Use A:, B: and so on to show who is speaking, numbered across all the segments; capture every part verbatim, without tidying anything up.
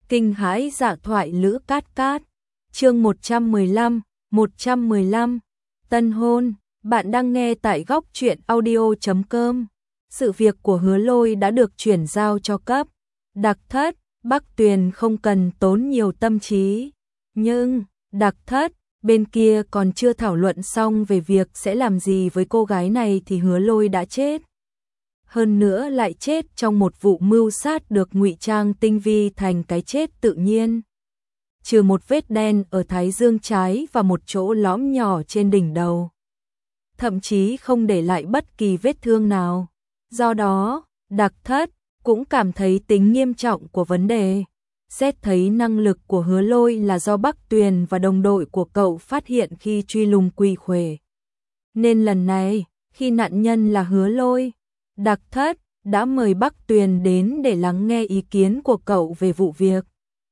A: Kinh hãi dạ thoại Lữ Cát Cát. Chương một trăm mười lăm, một trăm mười lăm. Tân hôn, bạn đang nghe tại góc truyện audio chấm com. Sự việc của Hứa Lôi đã được chuyển giao cho cấp đặc thất, Bắc Tuyền không cần tốn nhiều tâm trí. Nhưng, đặc thất, bên kia còn chưa thảo luận xong về việc sẽ làm gì với cô gái này thì Hứa Lôi đã chết. Hơn nữa lại chết trong một vụ mưu sát được ngụy trang tinh vi thành cái chết tự nhiên. Trừ một vết đen ở thái dương trái và một chỗ lõm nhỏ trên đỉnh đầu. Thậm chí không để lại bất kỳ vết thương nào. Do đó, đặc thất cũng cảm thấy tính nghiêm trọng của vấn đề. Xét thấy năng lực của Hứa Lôi là do Bắc Tuyền và đồng đội của cậu phát hiện khi truy lùng quỷ khuể. Nên lần này, khi nạn nhân là Hứa Lôi, đặc thất đã mời Bắc Tuyền đến để lắng nghe ý kiến của cậu về vụ việc.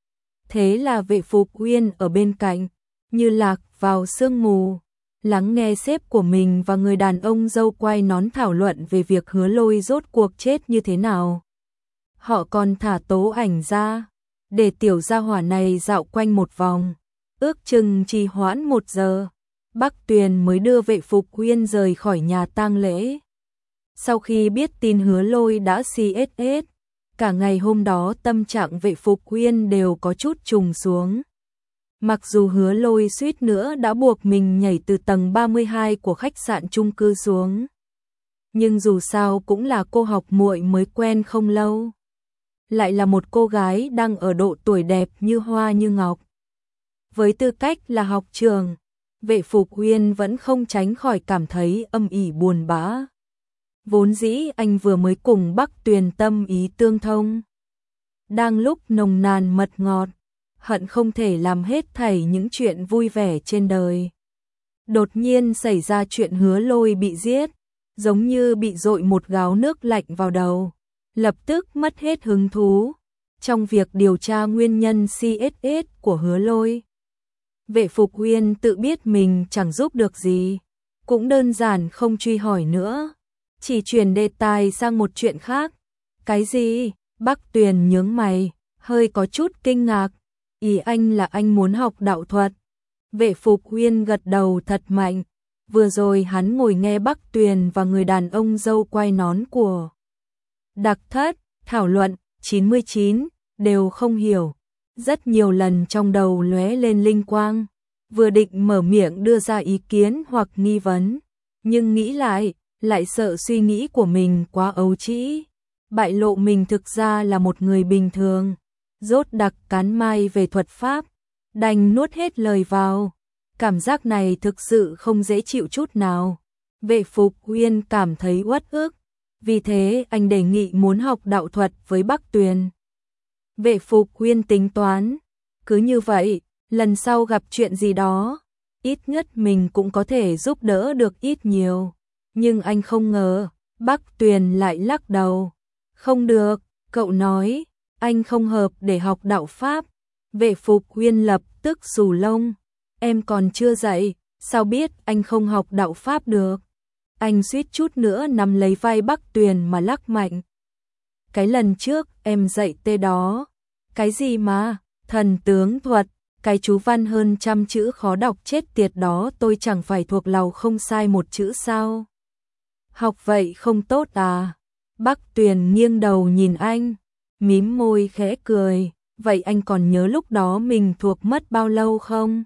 A: Thế là Vệ Phục Uyên ở bên cạnh, như lạc vào sương mù, lắng nghe sếp của mình và người đàn ông dâu quai nón thảo luận về việc Hứa Lôi rốt cuộc chết như thế nào. Họ còn thả tố ảnh ra, để tiểu gia hỏa này dạo quanh một vòng, ước chừng trì hoãn một giờ. Bắc Tuyền mới đưa Vệ Phục Uyên rời khỏi nhà tang lễ. Sau khi biết tin Hứa Lôi đã xê ét ét, cả ngày hôm đó tâm trạng Vệ Phục Uyên đều có chút trùng xuống. Mặc dù Hứa Lôi suýt nữa đã buộc mình nhảy từ tầng ba mươi hai của khách sạn chung cư xuống. Nhưng dù sao cũng là cô học muội mới quen không lâu. Lại là một cô gái đang ở độ tuổi đẹp như hoa như ngọc. Với tư cách là học trường, Vệ Phục Uyên vẫn không tránh khỏi cảm thấy âm ỉ buồn bã. Vốn dĩ anh vừa mới cùng Bắc Tuyền tâm ý tương thông. Đang lúc nồng nàn mật ngọt, hận không thể làm hết thảy những chuyện vui vẻ trên đời. Đột nhiên xảy ra chuyện Hứa Lôi bị giết, giống như bị dội một gáo nước lạnh vào đầu. Lập tức mất hết hứng thú trong việc điều tra nguyên nhân xê ét ét của Hứa Lôi. Vệ Phục Uyên tự biết mình chẳng giúp được gì, cũng đơn giản không truy hỏi nữa. Chỉ chuyển đề tài sang một chuyện khác. Cái gì? Bắc Tuyền nhướng mày, hơi có chút kinh ngạc. Ý anh là anh muốn học đạo thuật. Vệ Phục Uyên gật đầu thật mạnh. Vừa rồi hắn ngồi nghe Bắc Tuyền và người đàn ông dâu quai nón của đặc thất thảo luận chín mươi chín, đều không hiểu. Rất nhiều lần trong đầu lóe lên linh quang. Vừa định mở miệng đưa ra ý kiến hoặc nghi vấn, nhưng nghĩ lại, lại sợ suy nghĩ của mình quá ấu trĩ, bại lộ mình thực ra là một người bình thường, rốt đặc cán mai về thuật pháp, đành nuốt hết lời vào. Cảm giác này thực sự không dễ chịu chút nào. Vệ Phục Uyên cảm thấy uất ức, vì thế anh đề nghị muốn học đạo thuật với Bắc Tuyền. Vệ Phục Uyên tính toán, cứ như vậy, lần sau gặp chuyện gì đó, ít nhất mình cũng có thể giúp đỡ được ít nhiều. Nhưng anh không ngờ, Bắc Tuyền lại lắc đầu. Không được, cậu nói, anh không hợp để học đạo Pháp. Vệ Phục Uyên lập tức xù lông. Em còn chưa dậy, sao biết anh không học đạo Pháp được? Anh suýt chút nữa nắm lấy vai Bắc Tuyền mà lắc mạnh. Cái lần trước em dạy tê đó. Cái gì mà, thần tướng thuật, cái chú văn hơn trăm chữ khó đọc chết tiệt đó tôi chẳng phải thuộc lòng không sai một chữ sao? Học vậy không tốt à? Bắc Tuyền nghiêng đầu nhìn anh, mím môi khẽ cười. Vậy anh còn nhớ lúc đó mình thuộc mất bao lâu không?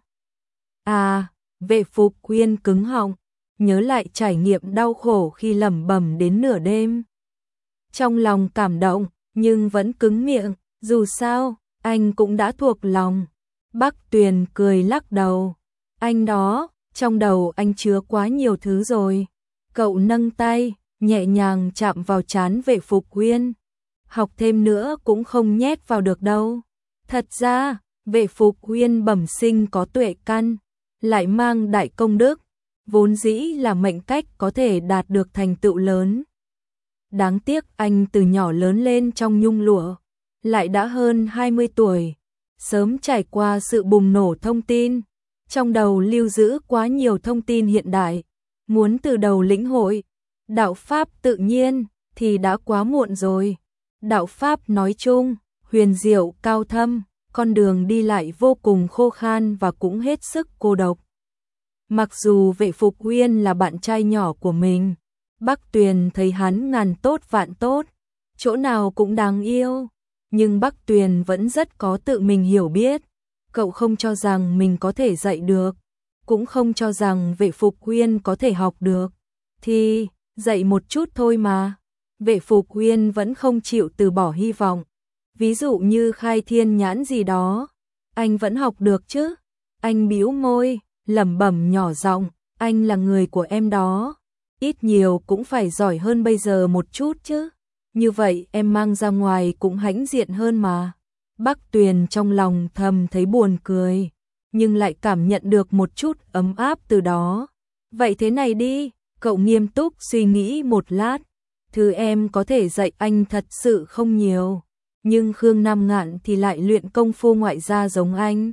A: À, Vệ Phục Uyên cứng họng, nhớ lại trải nghiệm đau khổ khi lẩm bẩm đến nửa đêm. Trong lòng cảm động, nhưng vẫn cứng miệng, dù sao, anh cũng đã thuộc lòng. Bắc Tuyền cười lắc đầu. Anh đó, trong đầu anh chứa quá nhiều thứ rồi. Cậu nâng tay, nhẹ nhàng chạm vào trán Vệ Phục Uyên. Học thêm nữa cũng không nhét vào được đâu. Thật ra, Vệ Phục Uyên bẩm sinh có tuệ căn, lại mang đại công đức, vốn dĩ là mệnh cách có thể đạt được thành tựu lớn. Đáng tiếc anh từ nhỏ lớn lên trong nhung lụa, lại đã hơn hai mươi tuổi, sớm trải qua sự bùng nổ thông tin, trong đầu lưu giữ quá nhiều thông tin hiện đại, muốn từ đầu lĩnh hội đạo Pháp tự nhiên thì đã quá muộn rồi. Đạo Pháp nói chung, huyền diệu cao thâm, con đường đi lại vô cùng khô khan và cũng hết sức cô độc. Mặc dù Vệ Phục Uyên là bạn trai nhỏ của mình, Bắc Tuyền thấy hắn ngàn tốt vạn tốt, chỗ nào cũng đáng yêu, nhưng Bắc Tuyền vẫn rất có tự mình hiểu biết. Cậu không cho rằng mình có thể dạy được, cũng không cho rằng Vệ Phục Uyên có thể học được, thì dạy một chút thôi mà. Vệ Phục Uyên vẫn không chịu từ bỏ hy vọng. Ví dụ như khai thiên nhãn gì đó, anh vẫn học được chứ. Anh bĩu môi, lẩm bẩm nhỏ giọng, anh là người của em đó, ít nhiều cũng phải giỏi hơn bây giờ một chút chứ. Như vậy em mang ra ngoài cũng hãnh diện hơn mà. Bắc Tuyền trong lòng thầm thấy buồn cười, nhưng lại cảm nhận được một chút ấm áp từ đó. Vậy thế này đi, cậu nghiêm túc suy nghĩ một lát. Thứ em có thể dạy anh thật sự không nhiều, nhưng Khương Nam Ngạn thì lại luyện công phu ngoại gia giống anh.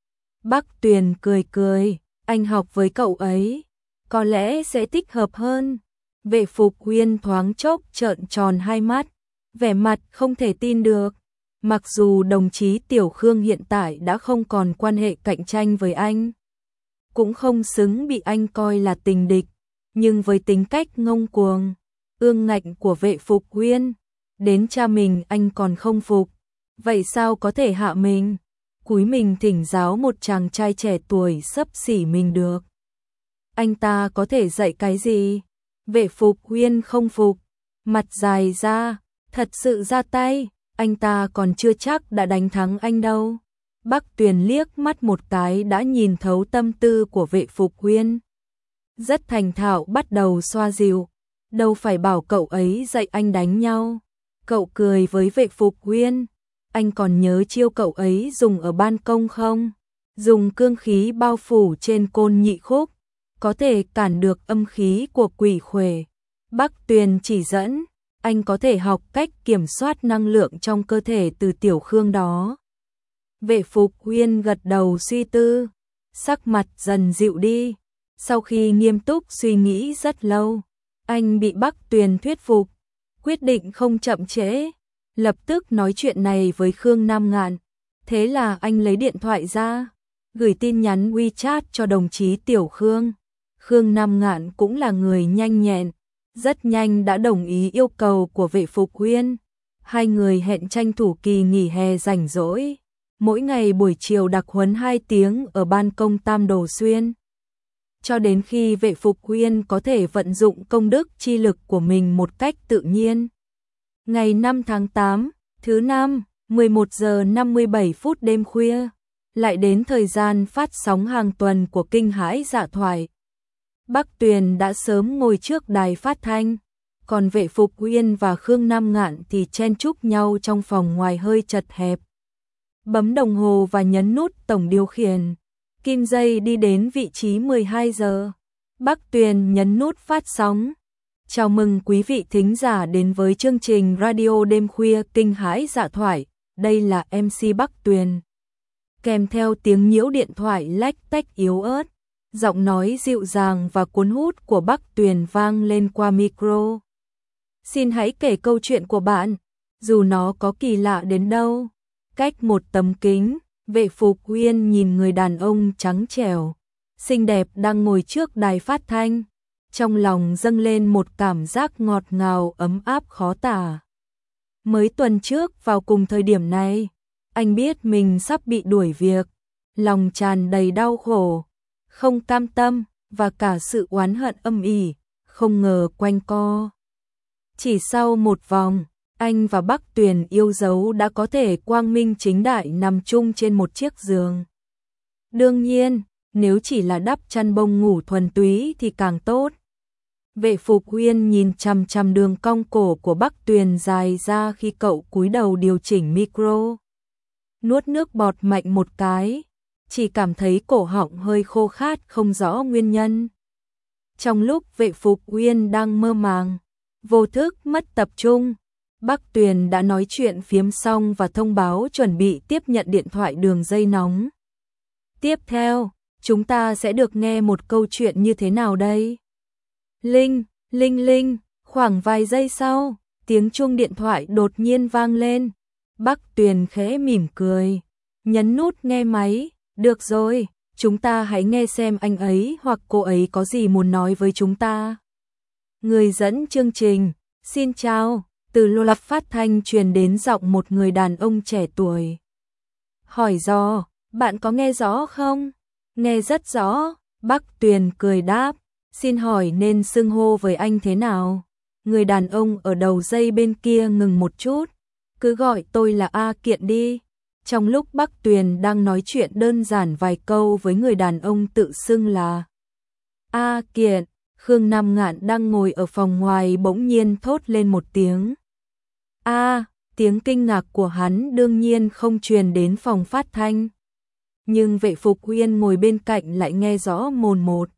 A: Bắc Tuyền cười cười, anh học với cậu ấy, có lẽ sẽ thích hợp hơn. Vệ Phục Uyên thoáng chốc trợn tròn hai mắt, vẻ mặt không thể tin được. Mặc dù đồng chí Tiểu Khương hiện tại đã không còn quan hệ cạnh tranh với anh, cũng không xứng bị anh coi là tình địch, nhưng với tính cách ngông cuồng, ương ngạnh của Vệ Phục Uyên, đến cha mình anh còn không phục, vậy sao có thể hạ mình, cúi mình thỉnh giáo một chàng trai trẻ tuổi xấp xỉ mình được. Anh ta có thể dạy cái gì? Vệ Phục Uyên không phục, mặt dài ra, thật sự ra tay, anh ta còn chưa chắc đã đánh thắng anh đâu. Bắc Tuyền liếc mắt một cái đã nhìn thấu tâm tư của Vệ Phục Uyên, rất thành thạo bắt đầu xoa dịu, đâu phải bảo cậu ấy dạy anh đánh nhau. Cậu cười với Vệ Phục Uyên, anh còn nhớ chiêu cậu ấy dùng ở ban công không? Dùng cương khí bao phủ trên côn nhị khúc, có thể cản được âm khí của quỷ khuể. Bắc Tuyền chỉ dẫn, anh có thể học cách kiểm soát năng lượng trong cơ thể từ Tiểu Khương đó. Vệ Phục Uyên gật đầu suy tư, sắc mặt dần dịu đi. Sau khi nghiêm túc suy nghĩ rất lâu, anh bị Bắc Tuyền thuyết phục, quyết định không chậm trễ, lập tức nói chuyện này với Khương Nam Ngạn. Thế là anh lấy điện thoại ra, gửi tin nhắn WeChat cho đồng chí Tiểu Khương. Khương Nam Ngạn cũng là người nhanh nhẹn, rất nhanh đã đồng ý yêu cầu của Vệ Phục Uyên. Hai người hẹn tranh thủ kỳ nghỉ hè rảnh rỗi, mỗi ngày buổi chiều đặc huấn hai tiếng ở ban công Tam Đồ Xuyên. Cho đến khi Vệ Phục Uyên có thể vận dụng công đức chi lực của mình một cách tự nhiên. Ngày năm tháng tám, thứ năm, mười một giờ năm mươi bảy phút đêm khuya, lại đến thời gian phát sóng hàng tuần của Kinh Hãi Dạ Thoại. Bắc Tuyền đã sớm ngồi trước đài phát thanh, còn Vệ Phục Uyên và Khương Nam Ngạn thì chen chúc nhau trong phòng ngoài hơi chật hẹp. Bấm đồng hồ và nhấn nút tổng điều khiển, kim dây đi đến vị trí mười hai giờ. Bắc Tuyền nhấn nút phát sóng. Chào mừng quý vị thính giả đến với chương trình radio đêm khuya Kinh Hãi Dạ Thoại, đây là em xê Bắc Tuyền. Kèm theo tiếng nhiễu điện thoại lách tách yếu ớt, giọng nói dịu dàng và cuốn hút của Bắc Tuyền vang lên qua micro. Xin hãy kể câu chuyện của bạn, dù nó có kỳ lạ đến đâu. Cách một tấm kính, Vệ Phục Uyên nhìn người đàn ông trắng trẻo, xinh đẹp đang ngồi trước đài phát thanh. Trong lòng dâng lên một cảm giác ngọt ngào ấm áp khó tả. Mới tuần trước vào cùng thời điểm này, anh biết mình sắp bị đuổi việc, lòng tràn đầy đau khổ, không cam tâm và cả sự oán hận âm ỉ, không ngờ quanh co. Chỉ sau một vòng, anh và Bắc Tuyền yêu dấu đã có thể quang minh chính đại nằm chung trên một chiếc giường. Đương nhiên, nếu chỉ là đắp chăn bông ngủ thuần túy thì càng tốt. Vệ Phục Uyên nhìn chằm chằm đường cong cổ của Bắc Tuyền dài ra khi cậu cúi đầu điều chỉnh micro. Nuốt nước bọt mạnh một cái, chỉ cảm thấy cổ họng hơi khô khát không rõ nguyên nhân. Trong lúc Vệ Phục Uyên đang mơ màng, vô thức mất tập trung, Bắc Tuyền đã nói chuyện phiếm xong và thông báo chuẩn bị tiếp nhận điện thoại đường dây nóng. Tiếp theo, chúng ta sẽ được nghe một câu chuyện như thế nào đây? Linh, linh linh, khoảng vài giây sau, tiếng chuông điện thoại đột nhiên vang lên. Bắc Tuyền khẽ mỉm cười, nhấn nút nghe máy. Được rồi, chúng ta hãy nghe xem anh ấy hoặc cô ấy có gì muốn nói với chúng ta. Người dẫn chương trình, xin chào, từ lô loa phát thanh truyền đến giọng một người đàn ông trẻ tuổi. Hỏi dò, bạn có nghe rõ không? Nghe rất rõ, Bắc Tuyền cười đáp, xin hỏi nên xưng hô với anh thế nào? Người đàn ông ở đầu dây bên kia ngừng một chút, cứ gọi tôi là A Kiện đi. Trong lúc Bắc Tuyền đang nói chuyện đơn giản vài câu với người đàn ông tự xưng là A Kiện, Khương Nam Ngạn đang ngồi ở phòng ngoài bỗng nhiên thốt lên một tiếng. A, tiếng kinh ngạc của hắn đương nhiên không truyền đến phòng phát thanh. Nhưng vệ Phục Huyên ngồi bên cạnh lại nghe rõ mồn một.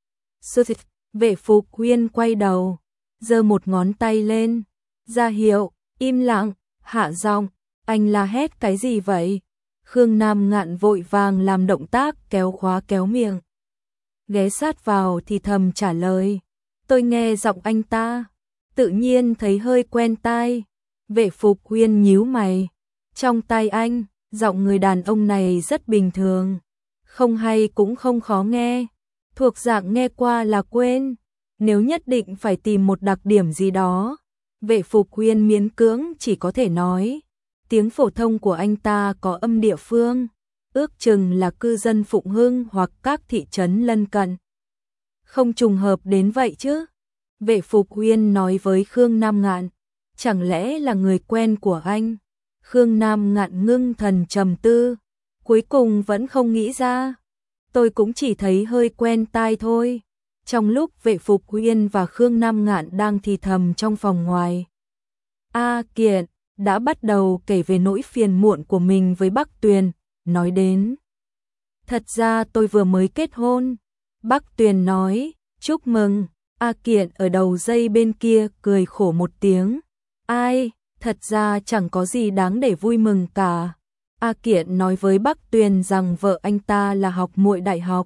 A: Vệ Phục Huyên quay đầu, giơ một ngón tay lên, ra hiệu, im lặng, hạ giọng, anh la hét cái gì vậy? Khương Nam Ngạn vội vàng làm động tác kéo khóa kéo miệng. Ghé sát vào thì thầm trả lời, tôi nghe giọng anh ta, tự nhiên thấy hơi quen tai. Vệ Phục Huyên nhíu mày, trong tai anh, giọng người đàn ông này rất bình thường, không hay cũng không khó nghe, thuộc dạng nghe qua là quên, nếu nhất định phải tìm một đặc điểm gì đó. Vệ Phục Huyên miễn cưỡng chỉ có thể nói, tiếng phổ thông của anh ta có âm địa phương, ước chừng là cư dân Phụng Hưng hoặc các thị trấn lân cận. Không trùng hợp đến vậy chứ? Vệ Phục Huyên nói với Khương Nam Ngạn, chẳng lẽ là người quen của anh? Khương Nam Ngạn ngưng thần trầm tư, cuối cùng vẫn không nghĩ ra. Tôi cũng chỉ thấy hơi quen tai thôi. Trong lúc Vệ Phục Huyên và Khương Nam Ngạn đang thì thầm trong phòng ngoài, A Kiện đã bắt đầu kể về nỗi phiền muộn của mình với Bắc Tuyền, nói đến. Thật ra tôi vừa mới kết hôn. Bắc Tuyền nói, chúc mừng. A Kiện ở đầu dây bên kia cười khổ một tiếng. Ai, thật ra chẳng có gì đáng để vui mừng cả. A Kiện nói với Bắc Tuyền rằng vợ anh ta là học muội đại học,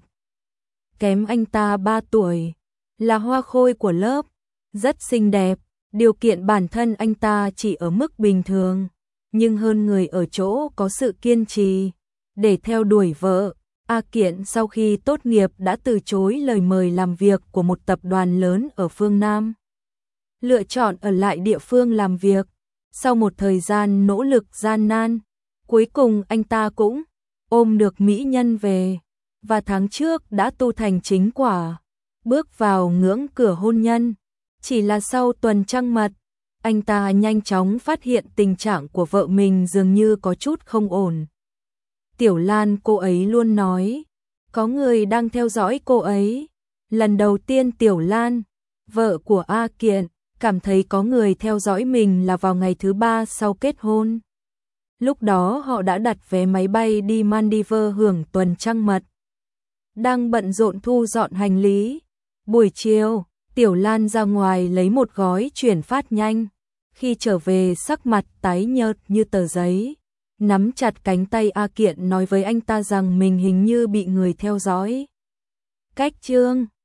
A: kém anh ta ba tuổi, là hoa khôi của lớp, rất xinh đẹp, điều kiện bản thân anh ta chỉ ở mức bình thường, nhưng hơn người ở chỗ có sự kiên trì để theo đuổi vợ. A Kiện sau khi tốt nghiệp đã từ chối lời mời làm việc của một tập đoàn lớn ở phương Nam, lựa chọn ở lại địa phương làm việc. Sau một thời gian nỗ lực gian nan, cuối cùng anh ta cũng ôm được mỹ nhân về, và tháng trước đã tu thành chính quả, bước vào ngưỡng cửa hôn nhân. Chỉ là sau tuần trăng mật, anh ta nhanh chóng phát hiện tình trạng của vợ mình dường như có chút không ổn. Tiểu Lan cô ấy luôn nói, có người đang theo dõi cô ấy. Lần đầu tiên Tiểu Lan, vợ của A Kiện, cảm thấy có người theo dõi mình là vào ngày thứ ba sau kết hôn. Lúc đó họ đã đặt vé máy bay đi Maldives hưởng tuần trăng mật. Đang bận rộn thu dọn hành lý. Buổi chiều, Tiểu Lan ra ngoài lấy một gói chuyển phát nhanh. Khi trở về sắc mặt tái nhợt như tờ giấy, nắm chặt cánh tay A Kiện nói với anh ta rằng mình hình như bị người theo dõi. Cách chương